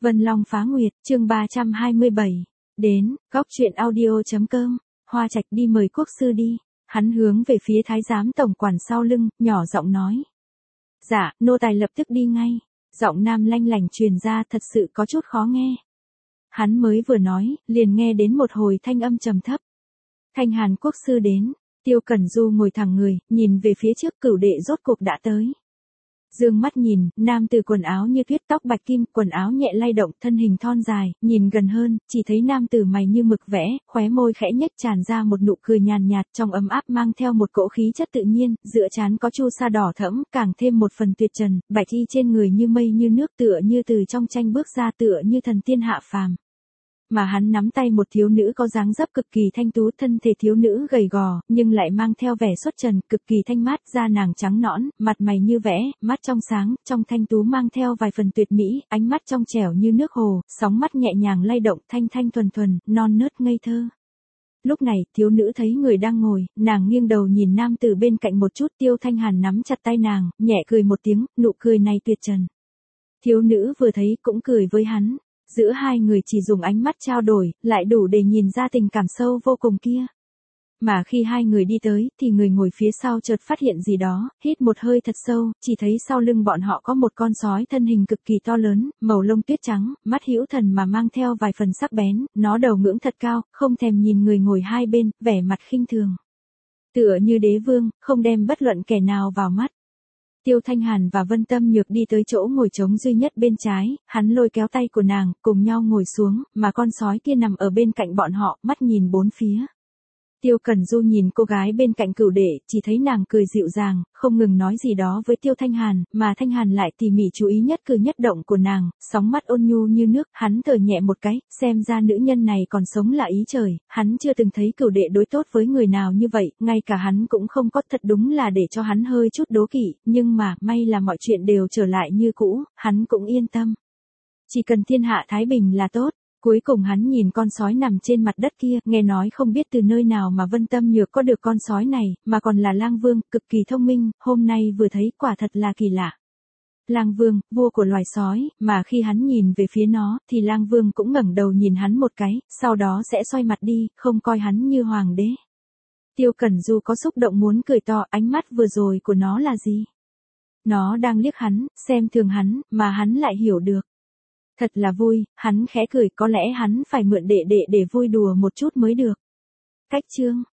Vân Long Phá Nguyệt, chương 327. Đến, góc truyện audio.com, Hoa Trạch đi mời quốc sư đi. Hắn hướng về phía thái giám tổng quản sau lưng, nhỏ giọng nói. Dạ, nô tài lập tức đi ngay. Giọng nam lanh lảnh truyền ra thật sự có chút khó nghe. Hắn mới vừa nói, liền nghe đến một hồi thanh âm trầm thấp. Thanh Hàn quốc sư đến. Tiêu Cẩn Du ngồi thẳng người, nhìn về phía trước Cửu đệ rốt cuộc đã tới. Dương mắt nhìn, nam tử quần áo như tuyết, tóc bạch kim, quần áo nhẹ lay động, thân hình thon dài, nhìn gần hơn, chỉ thấy nam tử mày như mực vẽ, khóe môi khẽ nhếch tràn ra một nụ cười nhàn nhạt, trong ấm áp mang theo một cỗ khí chất tự nhiên, giữa trán có chu sa đỏ thẫm, càng thêm một phần tuyệt trần, bạch y trên người như mây như nước, tựa như từ trong tranh bước ra, tựa như thần tiên hạ phàm. Mà hắn nắm tay một thiếu nữ có dáng dấp cực kỳ thanh tú, thân thể thiếu nữ gầy gò, nhưng lại mang theo vẻ xuất trần, cực kỳ thanh mát, da nàng trắng nõn, mặt mày như vẽ, mắt trong sáng, trong thanh tú mang theo vài phần tuyệt mỹ, ánh mắt trong trẻo như nước hồ, sóng mắt nhẹ nhàng lay động, thanh thanh thuần thuần, non nớt ngây thơ. Lúc này, thiếu nữ thấy người đang ngồi, nàng nghiêng đầu nhìn nam tử bên cạnh một chút, Tiêu Thanh Hàn nắm chặt tay nàng, nhẹ cười một tiếng, nụ cười này tuyệt trần. Thiếu nữ vừa thấy cũng cười với hắn. Giữa hai người chỉ dùng ánh mắt trao đổi, lại đủ để nhìn ra tình cảm sâu vô cùng kia. Mà khi hai người đi tới, thì người ngồi phía sau chợt phát hiện gì đó, hít một hơi thật sâu, chỉ thấy sau lưng bọn họ có một con sói thân hình cực kỳ to lớn, màu lông tuyết trắng, mắt hữu thần mà mang theo vài phần sắc bén, nó đầu ngưỡng thật cao, không thèm nhìn người ngồi hai bên, vẻ mặt khinh thường. Tựa như đế vương, không đem bất luận kẻ nào vào mắt. Tiêu Thanh Hàn và Vân Tâm Nhược đi tới chỗ ngồi trống duy nhất bên trái, hắn lôi kéo tay của nàng, cùng nhau ngồi xuống, mà con sói kia nằm ở bên cạnh bọn họ, mắt nhìn bốn phía. Tiêu Cẩn Du nhìn cô gái bên cạnh Cửu đệ, chỉ thấy nàng cười dịu dàng, không ngừng nói gì đó với Tiêu Thanh Hàn, mà Thanh Hàn lại tỉ mỉ chú ý nhất cử nhất động của nàng, sóng mắt ôn nhu như nước, hắn thở nhẹ một cái, xem ra nữ nhân này còn sống là ý trời, hắn chưa từng thấy Cửu đệ đối tốt với người nào như vậy, ngay cả hắn cũng không có, thật đúng là để cho hắn hơi chút đố kỵ, nhưng mà, may là mọi chuyện đều trở lại như cũ, hắn cũng yên tâm. Chỉ cần thiên hạ thái bình là tốt. Cuối cùng hắn nhìn con sói nằm trên mặt đất kia, nghe nói không biết từ nơi nào mà Vân Tâm Nhược có được con sói này, mà còn là Lang Vương, cực kỳ thông minh, hôm nay vừa thấy quả thật là kỳ lạ. Lang Vương, vua của loài sói, mà khi hắn nhìn về phía nó, thì Lang Vương cũng ngẩng đầu nhìn hắn một cái, sau đó sẽ xoay mặt đi, không coi hắn như hoàng đế. Tiêu Cẩn Du có xúc động muốn cười to, ánh mắt vừa rồi của nó là gì? Nó đang liếc hắn, xem thường hắn, mà hắn lại hiểu được. Thật là vui, hắn khẽ cười, có lẽ hắn phải mượn đệ đệ để vui đùa một chút mới được. Cách chương